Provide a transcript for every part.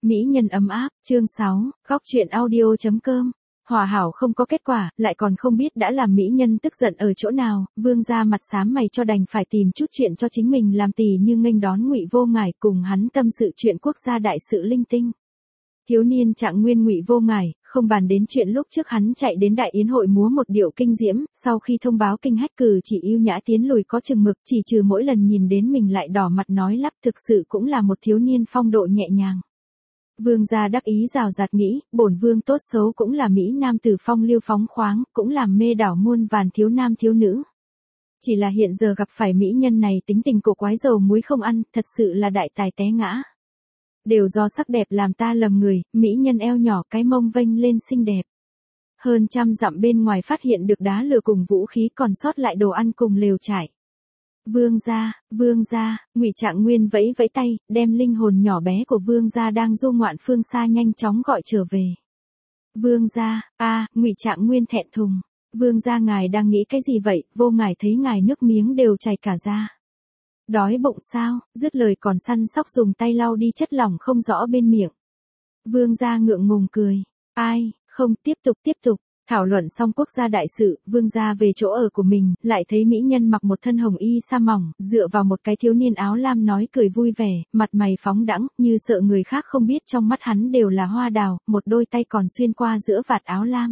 Mỹ nhân ấm áp, chương 6, góc truyện audio.com. Hòa hảo không có kết quả, lại còn không biết đã làm mỹ nhân tức giận ở chỗ nào, Vương gia mặt xám mày cho đành phải tìm chút chuyện cho chính mình làm tỉ như nghênh đón Ngụy Vô Ngải cùng hắn tâm sự chuyện quốc gia đại sự linh tinh. Thiếu niên Trạng Nguyên Ngụy Vô Ngải, không bàn đến chuyện lúc trước hắn chạy đến đại yến hội múa một điệu kinh diễm, sau khi thông báo kinh hách cử chỉ yêu nhã tiến lùi có chừng mực, chỉ trừ mỗi lần nhìn đến mình lại đỏ mặt nói lắp, thực sự cũng là một thiếu niên phong độ nhẹ nhàng. Vương gia đắc ý rào rạt nghĩ, bổn vương tốt xấu cũng là mỹ nam tử phong lưu phóng khoáng, cũng làm mê đảo muôn vàn thiếu nam thiếu nữ. Chỉ là hiện giờ gặp phải mỹ nhân này tính tình cổ quái dầu muối không ăn, thật sự là đại tài té ngã. Đều do sắc đẹp làm ta lầm người, mỹ nhân eo nhỏ cái mông vênh lên xinh đẹp. Hơn trăm dặm bên ngoài phát hiện được đá lửa cùng vũ khí còn sót lại đồ ăn cùng lều trại. Vương gia, Ngụy Trạng Nguyên vẫy vẫy tay, đem linh hồn nhỏ bé của vương gia đang du ngoạn phương xa nhanh chóng gọi trở về. Vương gia, Ngụy Trạng Nguyên thẹn thùng. Vương gia ngài đang nghĩ cái gì vậy? Vô Ngải thấy ngài nước miếng đều chảy cả ra. Đói bụng sao? Dứt lời còn săn sóc dùng tay lau đi chất lỏng không rõ bên miệng. Vương gia ngượng ngùng cười. Không, tiếp tục. Thảo luận xong quốc gia đại sự, vương gia về chỗ ở của mình, lại thấy mỹ nhân mặc một thân hồng y sa mỏng, dựa vào một cái thiếu niên áo lam nói cười vui vẻ, mặt mày phóng đãng, như sợ người khác không biết trong mắt hắn đều là hoa đào, một đôi tay còn xuyên qua giữa vạt áo lam.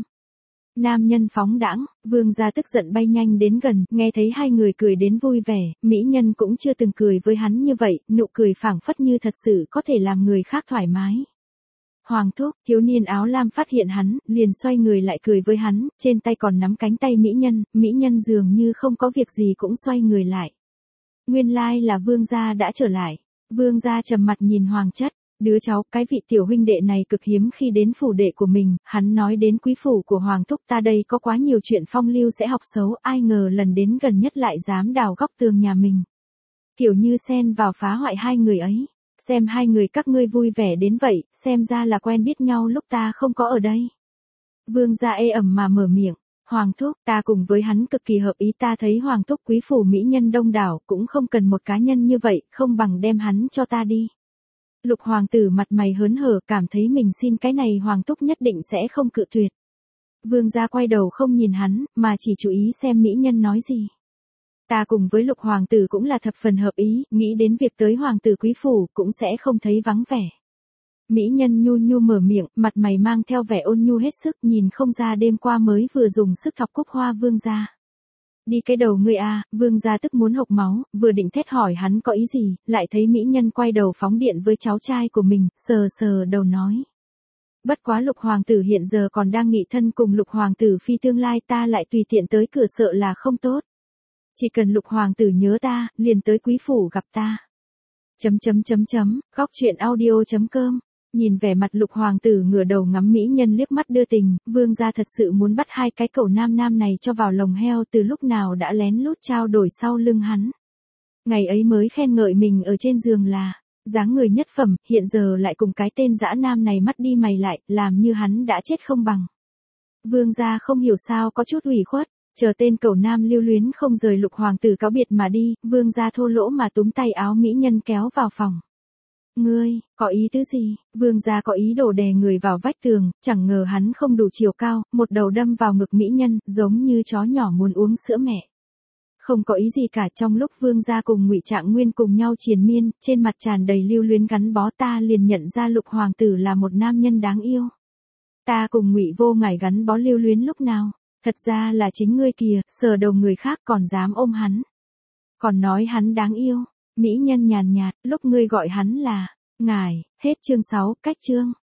Nam nhân phóng đãng, vương gia tức giận bay nhanh đến gần, nghe thấy hai người cười đến vui vẻ, mỹ nhân cũng chưa từng cười với hắn như vậy, nụ cười phảng phất như thật sự có thể làm người khác thoải mái. Hoàng thúc, thiếu niên áo lam phát hiện hắn, liền xoay người lại cười với hắn, trên tay còn nắm cánh tay mỹ nhân dường như không có việc gì cũng xoay người lại. Nguyên lai là vương gia đã trở lại. Vương gia trầm mặt nhìn Hoàng chất, đứa cháu, cái vị tiểu huynh đệ này cực hiếm khi đến phủ đệ của mình, hắn nói đến quý phủ của Hoàng thúc ta đây có quá nhiều chuyện phong lưu sẽ học xấu, ai ngờ lần đến gần nhất lại dám đào góc tường nhà mình. Kiểu như xen vào phá hoại hai người ấy. Xem hai người các ngươi vui vẻ đến vậy, xem ra là quen biết nhau lúc ta không có ở đây. Vương gia ê ẩm mà mở miệng, Hoàng thúc, ta cùng với hắn cực kỳ hợp ý, ta thấy Hoàng thúc quý phủ mỹ nhân đông đảo, cũng không cần một cá nhân như vậy, không bằng đem hắn cho ta đi. Lục hoàng tử mặt mày hớn hở, cảm thấy mình xin cái này Hoàng thúc nhất định sẽ không cự tuyệt. Vương gia quay đầu không nhìn hắn, mà chỉ chú ý xem mỹ nhân nói gì. Ta cùng với lục hoàng tử cũng là thập phần hợp ý, nghĩ đến việc tới hoàng tử quý phủ cũng sẽ không thấy vắng vẻ. Mỹ nhân nhu nhu mở miệng, mặt mày mang theo vẻ ôn nhu hết sức, nhìn không ra đêm qua mới vừa dùng sức thọc cúc hoa vương gia. Đi cái đầu ngươi vương gia tức muốn hộc máu, vừa định thét hỏi hắn có ý gì, lại thấy mỹ nhân quay đầu phóng điện với cháu trai của mình, sờ đầu nói. Bất quá lục hoàng tử hiện giờ còn đang nghị thân cùng lục hoàng tử phi tương lai, ta lại tùy tiện tới cửa sợ là không tốt. Chỉ cần lục hoàng tử nhớ ta, liền tới quý phủ gặp ta. Góc truyện audio.com. Nhìn vẻ mặt lục hoàng tử ngửa đầu ngắm mỹ nhân liếc mắt đưa tình, vương gia thật sự muốn bắt hai cái cẩu nam này cho vào lồng heo, từ lúc nào đã lén lút trao đổi sau lưng hắn. Ngày ấy mới khen ngợi mình ở trên giường là dáng người nhất phẩm, hiện giờ lại cùng cái tên dã nam này mắt đi mày lại, làm như hắn đã chết không bằng. Vương gia không hiểu sao có chút ủy khuất. Chờ tên cẩu nam lưu luyến không rời lục hoàng tử cáo biệt mà đi, vương gia thô lỗ mà túm tay áo mỹ nhân kéo vào phòng. Ngươi, có ý tứ gì? Vương gia có ý đồ đè người vào vách tường, chẳng ngờ hắn không đủ chiều cao, một đầu đâm vào ngực mỹ nhân, giống như chó nhỏ muốn uống sữa mẹ. Không có ý gì cả, trong lúc vương gia cùng Ngụy Trạng Nguyên cùng nhau triền miên, trên mặt tràn đầy lưu luyến gắn bó, ta liền nhận ra lục hoàng tử là một nam nhân đáng yêu. Ta cùng Ngụy Vô Ngải gắn bó lưu luyến lúc nào? Thật ra là chính ngươi kìa, sờ đầu người khác còn dám ôm hắn. Còn nói hắn đáng yêu. Mỹ nhân nhàn nhạt, lúc ngươi gọi hắn là ngài, hết chương 6, cách chương.